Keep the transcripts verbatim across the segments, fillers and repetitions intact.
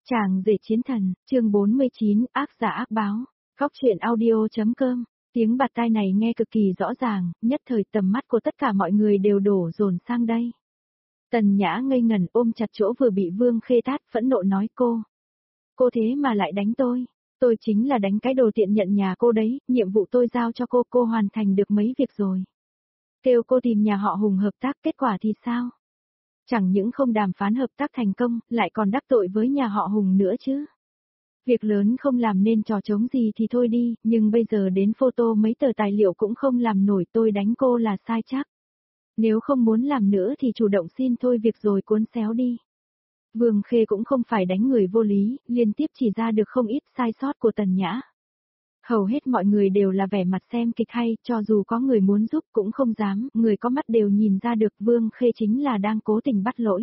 Chàng rể chiến thần, chương bốn mươi chín, ác giả ác báo. Góc truyện audio.com. Tiếng bạt tai này nghe cực kỳ rõ ràng, nhất thời tầm mắt của tất cả mọi người đều đổ dồn sang đây. Tần Nhã ngây ngẩn ôm chặt chỗ vừa bị Vương Khê tát, phẫn nộ nói cô. Cô thế mà lại đánh tôi. Tôi chính là đánh cái đồ tiện nhận nhà cô đấy, nhiệm vụ tôi giao cho cô, cô hoàn thành được mấy việc rồi. Kêu cô tìm nhà họ Hùng hợp tác, kết quả thì sao? Chẳng những không đàm phán hợp tác thành công, lại còn đắc tội với nhà họ Hùng nữa chứ. Việc lớn không làm nên trò trống gì thì thôi đi, nhưng bây giờ đến photo mấy tờ tài liệu cũng không làm nổi, tôi đánh cô là sai chắc. Nếu không muốn làm nữa thì chủ động xin thôi việc rồi cuốn xéo đi. Vương Khê cũng không phải đánh người vô lý, liên tiếp chỉ ra được không ít sai sót của Tần Nhã. Hầu hết mọi người đều là vẻ mặt xem kịch hay, cho dù có người muốn giúp cũng không dám, người có mắt đều nhìn ra được Vương Khê chính là đang cố tình bắt lỗi.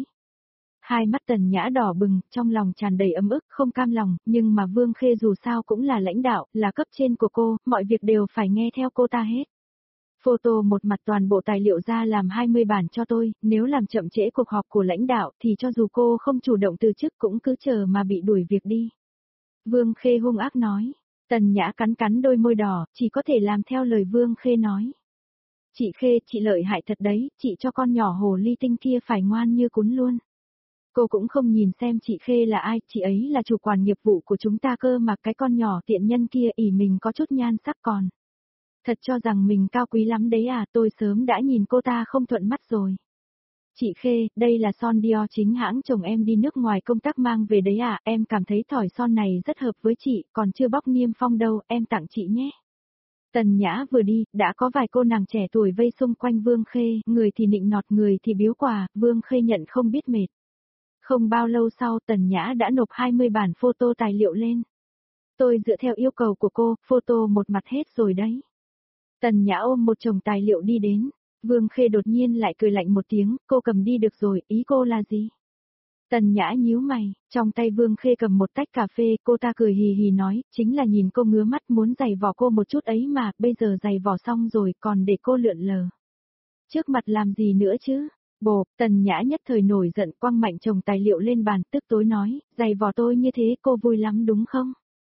Hai mắt Tần Nhã đỏ bừng, trong lòng tràn đầy ấm ức, không cam lòng, nhưng mà Vương Khê dù sao cũng là lãnh đạo, là cấp trên của cô, mọi việc đều phải nghe theo cô ta hết. Photo một mặt toàn bộ tài liệu ra làm hai mươi bản cho tôi, nếu làm chậm trễ cuộc họp của lãnh đạo thì cho dù cô không chủ động từ chức cũng cứ chờ mà bị đuổi việc đi. Vương Khê hung ác nói. Tần Nhã cắn cắn đôi môi đỏ, chỉ có thể làm theo lời Vương Khê nói. Chị Khê, chị lợi hại thật đấy, chị cho con nhỏ hồ ly tinh kia phải ngoan như cún luôn. Cô cũng không nhìn xem chị Khê là ai, chị ấy là chủ quản nghiệp vụ của chúng ta cơ mà, cái con nhỏ tiện nhân kia ỷ mình có chút nhan sắc còn. Thật cho rằng mình cao quý lắm đấy à, tôi sớm đã nhìn cô ta không thuận mắt rồi. Chị Khê, đây là son Dior chính hãng chồng em đi nước ngoài công tác mang về đấy à, em cảm thấy thỏi son này rất hợp với chị, còn chưa bóc niêm phong đâu, em tặng chị nhé. Tần Nhã vừa đi, đã có vài cô nàng trẻ tuổi vây xung quanh Vương Khê, người thì nịnh nọt người thì biếu quà, Vương Khê nhận không biết mệt. Không bao lâu sau Tần Nhã đã nộp hai mươi bản photo tài liệu lên. Tôi dựa theo yêu cầu của cô, photo một mặt hết rồi đấy. Tần Nhã ôm một chồng tài liệu đi đến. Vương Khê đột nhiên lại cười lạnh một tiếng, cô cầm đi được rồi, ý cô là gì? Tần Nhã nhíu mày, trong tay Vương Khê cầm một tách cà phê, cô ta cười hì hì nói, chính là nhìn cô ngứa mắt muốn giày vò cô một chút ấy mà, bây giờ giày vò xong rồi còn để cô lượn lờ. Trước mặt làm gì nữa chứ? Bồ, Tần Nhã nhất thời nổi giận quăng mạnh chồng tài liệu lên bàn, tức tối nói, giày vò tôi như thế cô vui lắm đúng không?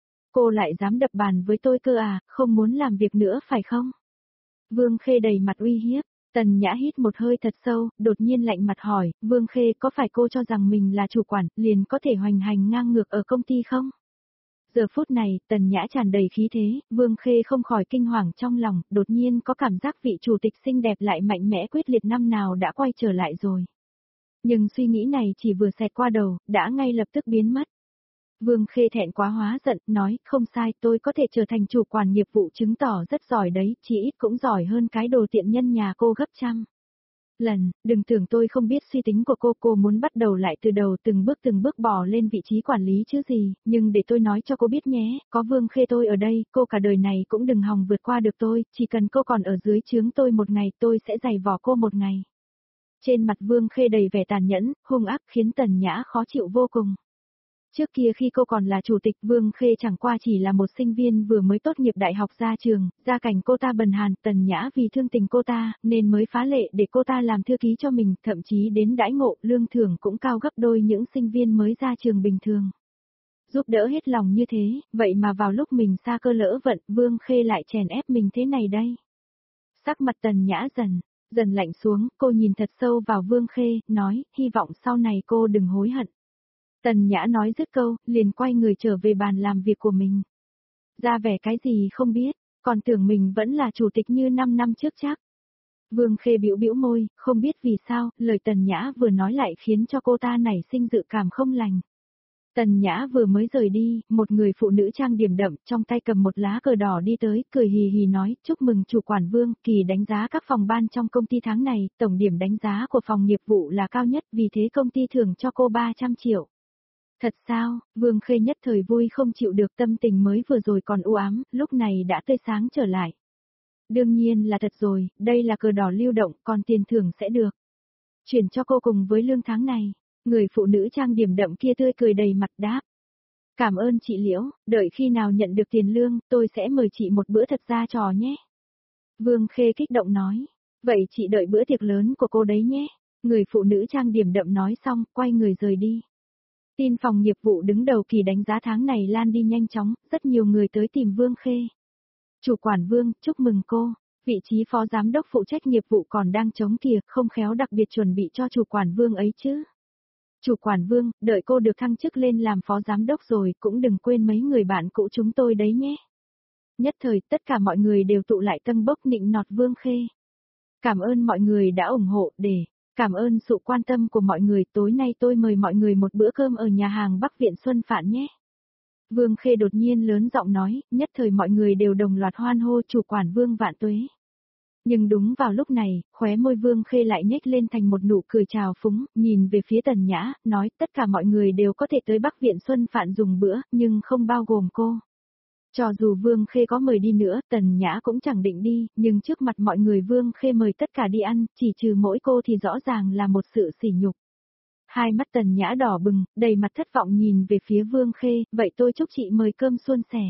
Cô lại dám đập bàn với tôi cơ à, không muốn làm việc nữa phải không? Vương Khê đầy mặt uy hiếp. Tần Nhã hít một hơi thật sâu, đột nhiên lạnh mặt hỏi, Vương Khê có phải cô cho rằng mình là chủ quản, liền có thể hoành hành ngang ngược ở công ty không? Giờ phút này, Tần Nhã tràn đầy khí thế, Vương Khê không khỏi kinh hoàng trong lòng, đột nhiên có cảm giác vị chủ tịch xinh đẹp lại mạnh mẽ quyết liệt năm nào đã quay trở lại rồi. Nhưng suy nghĩ này chỉ vừa xẹt qua đầu, đã ngay lập tức biến mất. Vương Khê thẹn quá hóa giận, nói, không sai, tôi có thể trở thành chủ quản nghiệp vụ chứng tỏ rất giỏi đấy, chỉ ít cũng giỏi hơn cái đồ tiện nhân nhà cô gấp trăm lần, đừng tưởng tôi không biết suy tính của cô, cô muốn bắt đầu lại từ đầu từng bước từng bước bò lên vị trí quản lý chứ gì, nhưng để tôi nói cho cô biết nhé, có Vương Khê tôi ở đây, cô cả đời này cũng đừng hòng vượt qua được tôi, chỉ cần cô còn ở dưới trướng tôi một ngày tôi sẽ giày vò cô một ngày. Trên mặt Vương Khê đầy vẻ tàn nhẫn, hung ác khiến Tần Nhã khó chịu vô cùng. Trước kia khi cô còn là chủ tịch, Vương Khê chẳng qua chỉ là một sinh viên vừa mới tốt nghiệp đại học ra trường, gia cảnh cô ta bần hàn, Tần Nhã vì thương tình cô ta, nên mới phá lệ để cô ta làm thư ký cho mình, thậm chí đến đãi ngộ, lương thưởng cũng cao gấp đôi những sinh viên mới ra trường bình thường. Giúp đỡ hết lòng như thế, vậy mà vào lúc mình xa cơ lỡ vận, Vương Khê lại chèn ép mình thế này đây. Sắc mặt Tần Nhã dần, dần lạnh xuống, cô nhìn thật sâu vào Vương Khê, nói, hy vọng sau này cô đừng hối hận. Tần Nhã nói dứt câu, liền quay người trở về bàn làm việc của mình. Ra vẻ cái gì không biết, còn tưởng mình vẫn là chủ tịch như năm năm trước chắc. Vương Khê bĩu bĩu môi, không biết vì sao, lời Tần Nhã vừa nói lại khiến cho cô ta nảy sinh dự cảm không lành. Tần Nhã vừa mới rời đi, một người phụ nữ trang điểm đậm, trong tay cầm một lá cờ đỏ đi tới, cười hì hì nói, chúc mừng chủ quản Vương, kỳ đánh giá các phòng ban trong công ty tháng này, tổng điểm đánh giá của phòng nghiệp vụ là cao nhất, vì thế công ty thưởng cho cô ba trăm triệu. Thật sao, Vương Khê nhất thời vui không chịu được, tâm tình mới vừa rồi còn u ám, lúc này đã tươi sáng trở lại. Đương nhiên là thật rồi, đây là cờ đỏ lưu động, còn tiền thưởng sẽ được chuyển cho cô cùng với lương tháng này. Người phụ nữ trang điểm đậm kia tươi cười đầy mặt đáp. Cảm ơn chị Liễu, đợi khi nào nhận được tiền lương, tôi sẽ mời chị một bữa thật ra trò nhé. Vương Khê kích động nói, vậy chị đợi bữa tiệc lớn của cô đấy nhé. Người phụ nữ trang điểm đậm nói xong, quay người rời đi. Tin phòng nghiệp vụ đứng đầu kỳ đánh giá tháng này lan đi nhanh chóng, rất nhiều người tới tìm Vương Khê. Chủ quản Vương, chúc mừng cô, vị trí phó giám đốc phụ trách nghiệp vụ còn đang trống kìa, không khéo đặc biệt chuẩn bị cho chủ quản Vương ấy chứ. Chủ quản Vương, đợi cô được thăng chức lên làm phó giám đốc rồi, cũng đừng quên mấy người bạn cũ chúng tôi đấy nhé. Nhất thời, tất cả mọi người đều tụ lại tâng bốc nịnh nọt Vương Khê. Cảm ơn mọi người đã ủng hộ, để cảm ơn sự quan tâm của mọi người, tối nay tôi mời mọi người một bữa cơm ở nhà hàng Bắc Viện Xuân Phạn nhé. Vương Khê đột nhiên lớn giọng nói, nhất thời mọi người đều đồng loạt hoan hô chủ quản Vương vạn tuế. Nhưng đúng vào lúc này, khóe môi Vương Khê lại nhếch lên thành một nụ cười trào phúng, nhìn về phía Tần Nhã, nói tất cả mọi người đều có thể tới Bắc Viện Xuân Phạn dùng bữa, nhưng không bao gồm cô. Cho dù Vương Khê có mời đi nữa, Tần Nhã cũng chẳng định đi, nhưng trước mặt mọi người Vương Khê mời tất cả đi ăn, chỉ trừ mỗi cô thì rõ ràng là một sự sỉ nhục. Hai mắt Tần Nhã đỏ bừng, đầy mặt thất vọng nhìn về phía Vương Khê, vậy tôi chúc chị mời cơm suôn sẻ.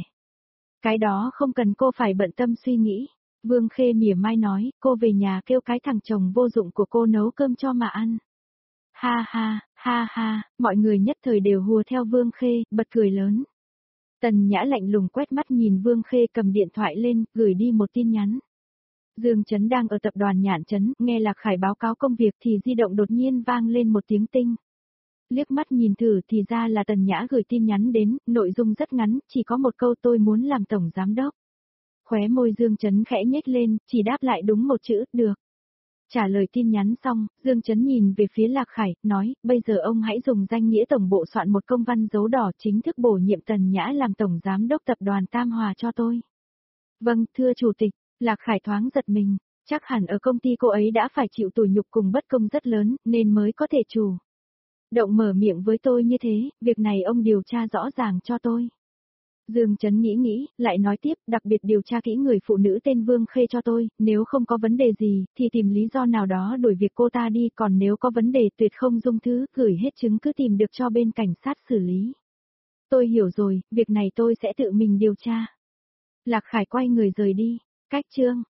Cái đó không cần cô phải bận tâm suy nghĩ. Vương Khê mỉa mai nói, cô về nhà kêu cái thằng chồng vô dụng của cô nấu cơm cho mà ăn. Ha ha, ha ha, mọi người nhất thời đều hùa theo Vương Khê, bật cười lớn. Tần Nhã lạnh lùng quét mắt nhìn Vương Khê cầm điện thoại lên, gửi đi một tin nhắn. Dương Chấn đang ở tập đoàn Nhạn Chấn, nghe Lạc Khải báo cáo công việc thì di động đột nhiên vang lên một tiếng tinh. Liếc mắt nhìn thử thì ra là Tần Nhã gửi tin nhắn đến, nội dung rất ngắn, chỉ có một câu tôi muốn làm tổng giám đốc. Khóe môi Dương Chấn khẽ nhếch lên, chỉ đáp lại đúng một chữ, được. Trả lời tin nhắn xong, Dương Chấn nhìn về phía Lạc Khải, nói, bây giờ ông hãy dùng danh nghĩa tổng bộ soạn một công văn dấu đỏ chính thức bổ nhiệm Tần Nhã làm tổng giám đốc tập đoàn Tam Hòa cho tôi. Vâng, thưa chủ tịch, Lạc Khải thoáng giật mình, chắc hẳn ở công ty cô ấy đã phải chịu tủi nhục cùng bất công rất lớn, nên mới có thể chủ động mở miệng với tôi như thế, việc này ông điều tra rõ ràng cho tôi. Dương Chấn nghĩ nghĩ, lại nói tiếp, đặc biệt điều tra kỹ người phụ nữ tên Vương Khê cho tôi, nếu không có vấn đề gì, thì tìm lý do nào đó đuổi việc cô ta đi, còn nếu có vấn đề tuyệt không dung thứ, gửi hết chứng cứ tìm được cho bên cảnh sát xử lý. Tôi hiểu rồi, việc này tôi sẽ tự mình điều tra. Lạc Khải quay người rời đi, cách chương.